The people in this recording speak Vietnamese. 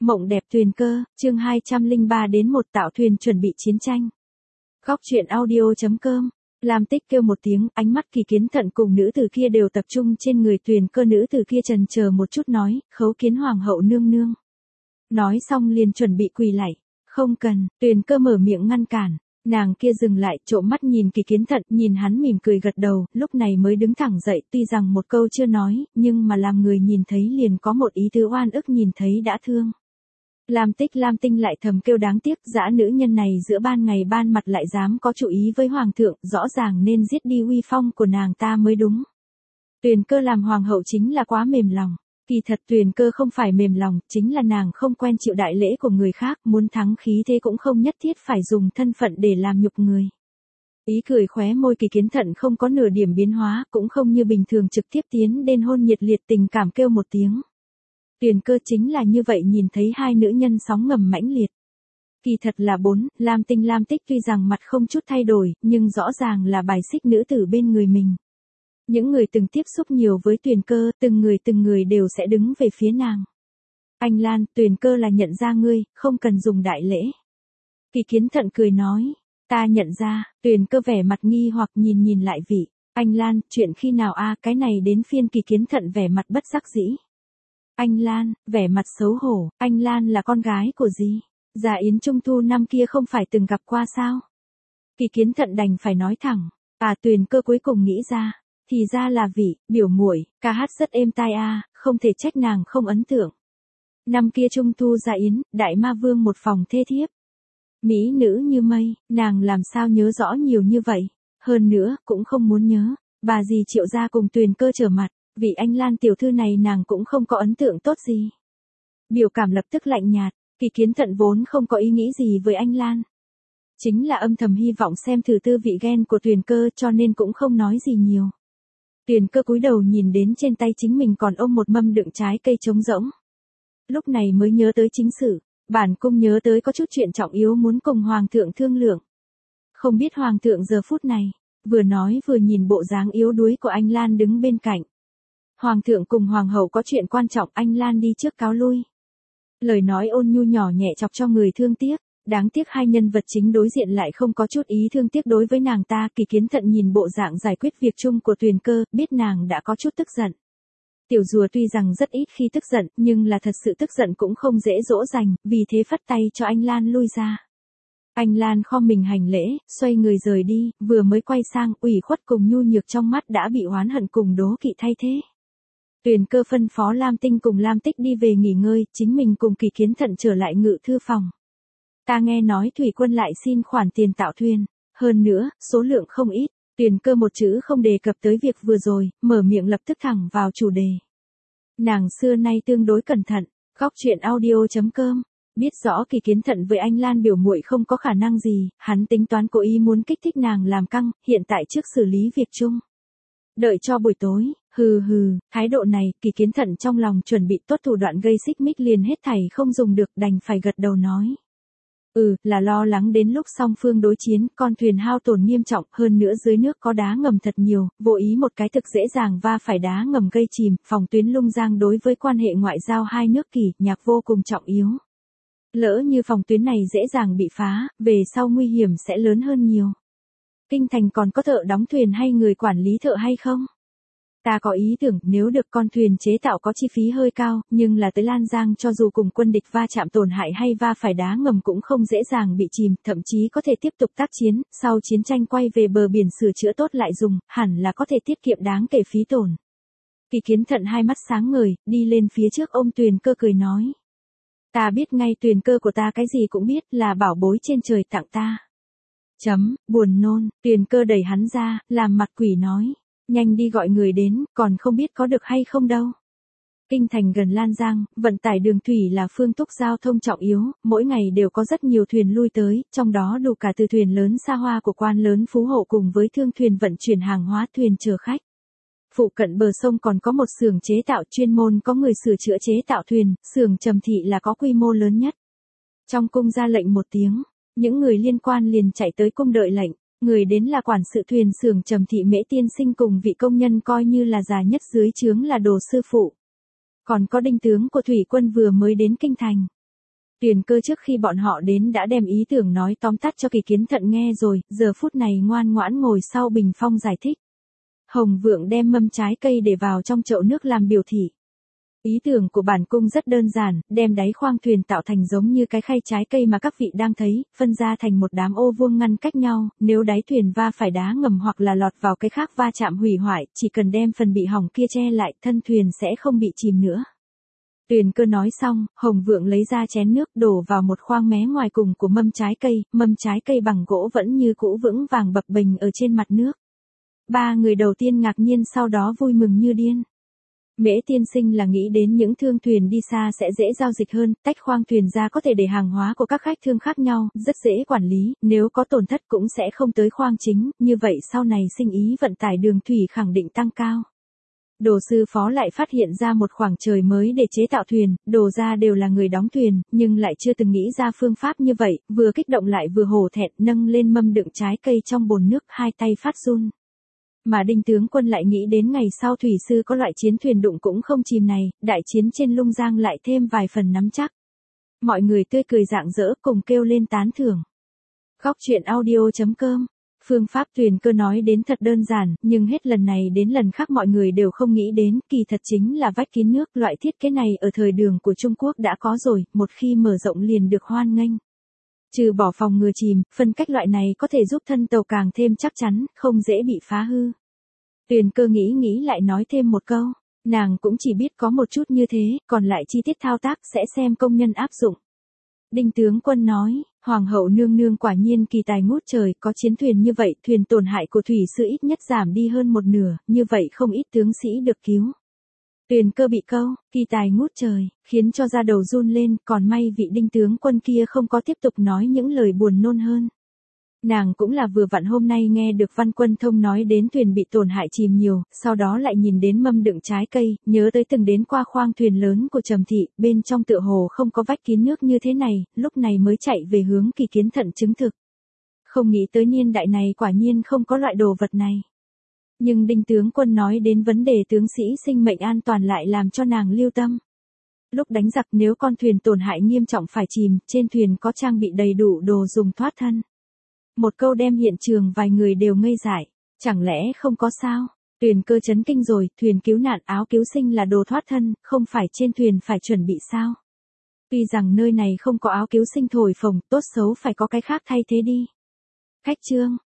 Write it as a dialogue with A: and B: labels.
A: Mộng đẹp thuyền cơ, chương 203 đến 1 tạo thuyền chuẩn bị chiến tranh. Góc truyện audio.com. Lam Tích kêu một tiếng, ánh mắt Kỳ Kiến Thận cùng nữ tử kia đều tập trung trên người thuyền cơ. Nữ tử kia chần chờ một chút nói, khấu kiến hoàng hậu nương nương. Nói xong liền chuẩn bị quỳ lạy. Không cần, thuyền cơ mở miệng ngăn cản. Nàng kia dừng lại, trộm mắt nhìn Kỳ Kiến Thận, nhìn hắn mỉm cười gật đầu, lúc này mới đứng thẳng dậy, tuy rằng một câu chưa nói, nhưng mà làm người nhìn thấy liền có một ý tứ oan ức, nhìn thấy đã thương. Lam Tinh lại thầm kêu đáng tiếc, dã nữ nhân này giữa ban ngày ban mặt lại dám có chủ ý với hoàng thượng, rõ ràng nên giết đi uy phong của nàng ta mới đúng. Tuyền Cơ làm hoàng hậu chính là quá mềm lòng. Kỳ thật Tuyền Cơ không phải mềm lòng, chính là nàng không quen chịu đại lễ của người khác, muốn thắng khí thế cũng không nhất thiết phải dùng thân phận để làm nhục người. Ý cười khóe môi Kỳ Kiến Thận không có nửa điểm biến hóa, cũng không như bình thường trực tiếp tiến đến hôn nhiệt liệt, tình cảm kêu một tiếng. Tuyền Cơ chính là như vậy, nhìn thấy hai nữ nhân sóng ngầm mãnh liệt. Kỳ thật là Lam Tích tuy rằng mặt không chút thay đổi, nhưng rõ ràng là bài xích nữ tử bên người mình. Những người từng tiếp xúc nhiều với Tuyền Cơ, từng người đều sẽ đứng về phía nàng. Anh Lan, Tuyền Cơ là nhận ra ngươi, không cần dùng đại lễ. Kỳ Kiến Thận cười nói, ta nhận ra. Tuyền Cơ vẻ mặt nghi hoặc nhìn lại vị. Anh Lan, chuyện khi nào a? Cái này đến phiên Kỳ Kiến Thận vẻ mặt bất đắc dĩ. Anh Lan, vẻ mặt xấu hổ, anh Lan là con gái của gì? Già Yến Trung Thu năm kia không phải từng gặp qua sao? Kỳ Kiến Thận đành phải nói thẳng. Tuyền Cơ cuối cùng nghĩ ra. Thì ra là vị, biểu muội, ca hát rất êm tai không thể trách nàng không ấn tượng. Năm kia Trung Thu Già Yến, Đại Ma Vương một phòng thê thiếp. Mỹ nữ như mây, nàng làm sao nhớ rõ nhiều như vậy? Hơn nữa, cũng không muốn nhớ. Bà dì Triệu gia cùng Tuyền Cơ trở mặt. Vị anh Lan tiểu thư này nàng cũng không có ấn tượng tốt gì. Biểu cảm lập tức lạnh nhạt. Kỳ Kiến Thận vốn không có ý nghĩ gì với anh Lan. Chính là âm thầm hy vọng xem thử tư vị ghen của Tuyền Cơ, cho nên cũng không nói gì nhiều. Tuyền Cơ cúi đầu nhìn đến trên tay chính mình còn ôm một mâm đựng trái cây trống rỗng. Lúc này mới nhớ tới chính sự. Bản cung nhớ tới có chút chuyện trọng yếu muốn cùng hoàng thượng thương lượng. Không biết hoàng thượng giờ phút này. Vừa nói vừa nhìn bộ dáng yếu đuối của anh Lan đứng bên cạnh. Hoàng thượng cùng hoàng hậu có chuyện quan trọng, anh Lan đi trước cáo lui. Lời nói ôn nhu nhỏ nhẹ chọc cho người thương tiếc. Đáng tiếc hai nhân vật chính đối diện lại không có chút ý thương tiếc đối với nàng ta. Kỳ Kiến Thận nhìn bộ dạng giải quyết việc chung của Tuyền Cơ, biết nàng đã có chút tức giận. Tiểu rùa tuy rằng rất ít khi tức giận, nhưng là thật sự tức giận cũng không dễ dỗ dành, vì thế phất tay cho anh Lan lui ra. Anh Lan khom mình hành lễ, xoay người rời đi, vừa mới quay sang, ủy khuất cùng nhu nhược trong mắt đã bị oán hận cùng đố kỵ thay thế. Tuyền Cơ phân phó Lam Tinh cùng Lam Tích đi về nghỉ ngơi, chính mình cùng Kỳ Kiến Thận trở lại ngự thư phòng. Ta nghe nói thủy quân lại xin khoản tiền tạo thuyền, hơn nữa, số lượng không ít. Tuyền Cơ một chữ không đề cập tới việc vừa rồi, mở miệng lập tức thẳng vào chủ đề. Nàng xưa nay tương đối cẩn thận. Góc truyện audio.com. Biết rõ Kỳ Kiến Thận với anh Lan biểu muội không có khả năng gì, hắn tính toán cố ý muốn kích thích nàng làm căng, hiện tại trước xử lý việc chung. Đợi cho buổi tối, thái độ này, Kỳ Kiến Thận trong lòng chuẩn bị tốt thủ đoạn gây xích mích liền hết thảy không dùng được, đành phải gật đầu nói. Là lo lắng đến lúc song phương đối chiến, con thuyền hao tổn nghiêm trọng, hơn nữa dưới nước có đá ngầm thật nhiều, vô ý một cái thực dễ dàng va phải đá ngầm gây chìm, phòng tuyến Lung Giang đối với quan hệ ngoại giao hai nước Kỳ, Nhạc vô cùng trọng yếu. Lỡ như phòng tuyến này dễ dàng bị phá, về sau nguy hiểm sẽ lớn hơn nhiều. Kinh thành còn có thợ đóng thuyền hay người quản lý thợ hay không? Ta có ý tưởng, nếu được con thuyền chế tạo có chi phí hơi cao, nhưng là tới Lan Giang cho dù cùng quân địch va chạm tổn hại hay va phải đá ngầm cũng không dễ dàng bị chìm, thậm chí có thể tiếp tục tác chiến, sau chiến tranh quay về bờ biển sửa chữa tốt lại dùng, hẳn là có thể tiết kiệm đáng kể phí tổn. Kỳ Kiến Thận hai mắt sáng ngời, đi lên phía trước ôm Tuyền Cơ cười nói. Ta biết ngay, Tuyền Cơ của ta cái gì cũng biết, là bảo bối trên trời tặng ta. Buồn nôn. Tuyền Cơ đẩy hắn ra, làm mặt quỷ nói. Nhanh đi gọi người đến, còn không biết có được hay không đâu. Kinh thành gần Lan Giang, vận tải đường thủy là phương thức giao thông trọng yếu, mỗi ngày đều có rất nhiều thuyền lui tới, trong đó đủ cả từ thuyền lớn xa hoa của quan lớn phú hộ cùng với thương thuyền vận chuyển hàng hóa, thuyền chở khách. Phụ cận bờ sông còn có một xưởng chế tạo chuyên môn có người sửa chữa chế tạo thuyền, xưởng Trầm Thị là có quy mô lớn nhất. Trong cung ra lệnh một tiếng, những người liên quan liền chạy tới cung đợi lệnh. Người đến là quản sự thuyền xưởng Trầm Thị Mễ tiên sinh cùng vị công nhân coi như là già nhất dưới trướng là Đồ sư phụ. Còn có đinh tướng của thủy quân vừa mới đến kinh thành. Tuyền Cơ trước khi bọn họ đến đã đem ý tưởng nói tóm tắt cho Kỳ Kiến Thận nghe rồi, giờ phút này ngoan ngoãn ngồi sau bình phong giải thích. Hồng Vượng đem mâm trái cây để vào trong chậu nước làm biểu thị. Ý tưởng của bản cung rất đơn giản, đem đáy khoang thuyền tạo thành giống như cái khay trái cây mà các vị đang thấy, phân ra thành một đám ô vuông ngăn cách nhau, nếu đáy thuyền va phải đá ngầm hoặc là lọt vào cái khác va chạm hủy hoại, chỉ cần đem phần bị hỏng kia che lại, thân thuyền sẽ không bị chìm nữa. Tuyền Cơ nói xong, Hồng Vượng lấy ra chén nước đổ vào một khoang mé ngoài cùng của mâm trái cây bằng gỗ vẫn như cũ vững vàng bập bềnh ở trên mặt nước. Ba người đầu tiên ngạc nhiên sau đó vui mừng như điên. Mễ tiên sinh là nghĩ đến những thương thuyền đi xa sẽ dễ giao dịch hơn, tách khoang thuyền ra có thể để hàng hóa của các khách thương khác nhau, rất dễ quản lý, nếu có tổn thất cũng sẽ không tới khoang chính, như vậy sau này sinh ý vận tải đường thủy khẳng định tăng cao. Đồ sư phó lại phát hiện ra một khoảng trời mới để chế tạo thuyền, đồ ra đều là người đóng thuyền, nhưng lại chưa từng nghĩ ra phương pháp như vậy, vừa kích động lại vừa hổ thẹn nâng lên mâm đựng trái cây trong bồn nước, hai tay phát run. Mà Đinh tướng quân lại nghĩ đến ngày sau thủy sư có loại chiến thuyền đụng cũng không chìm này, đại chiến trên Lung Giang lại thêm vài phần nắm chắc. Mọi người tươi cười rạng rỡ cùng kêu lên tán thưởng. Góc truyện audio.com. Phương pháp Tuyền Cơ nói đến thật đơn giản, nhưng hết lần này đến lần khác mọi người đều không nghĩ đến, kỳ thật chính là vách kín nước, loại thiết kế này ở thời đường của Trung Quốc đã có rồi, một khi mở rộng liền được hoan nghênh. Trừ bỏ phòng ngừa chìm, phân cách loại này có thể giúp thân tàu càng thêm chắc chắn, không dễ bị phá hư. Tuyền Cơ nghĩ lại nói thêm một câu, nàng cũng chỉ biết có một chút như thế, còn lại chi tiết thao tác sẽ xem công nhân áp dụng. Đinh tướng quân nói, Hoàng hậu nương nương quả nhiên kỳ tài ngút trời, có chiến thuyền như vậy, thuyền tổn hại của thủy sư ít nhất giảm đi hơn một nửa, như vậy không ít tướng sĩ được cứu. Tuyền Cơ bị câu, kỳ tài ngút trời, khiến cho da đầu run lên, còn may vị Đinh tướng quân kia không có tiếp tục nói những lời buồn nôn hơn. Nàng cũng là vừa vặn hôm nay nghe được Văn Quân Thông nói đến thuyền bị tổn hại chìm nhiều, sau đó lại nhìn đến mâm đựng trái cây, nhớ tới từng đến qua khoang thuyền lớn của Trầm Thị, bên trong tựa hồ không có vách kín nước như thế này, lúc này mới chạy về hướng Kỳ Kiến Thận chứng thực. Không nghĩ tới niên đại này quả nhiên không có loại đồ vật này. Nhưng Đinh tướng quân nói đến vấn đề tướng sĩ sinh mệnh an toàn lại làm cho nàng lưu tâm. Lúc đánh giặc nếu con thuyền tổn hại nghiêm trọng phải chìm, trên thuyền có trang bị đầy đủ đồ dùng thoát thân. Một câu đem hiện trường vài người đều ngây dại, chẳng lẽ không có sao? Tuyền Cơ chấn kinh rồi, thuyền cứu nạn áo cứu sinh là đồ thoát thân, không phải trên thuyền phải chuẩn bị sao? Tuy rằng nơi này không có áo cứu sinh thổi phồng, tốt xấu phải có cái khác thay thế đi. Khách trương,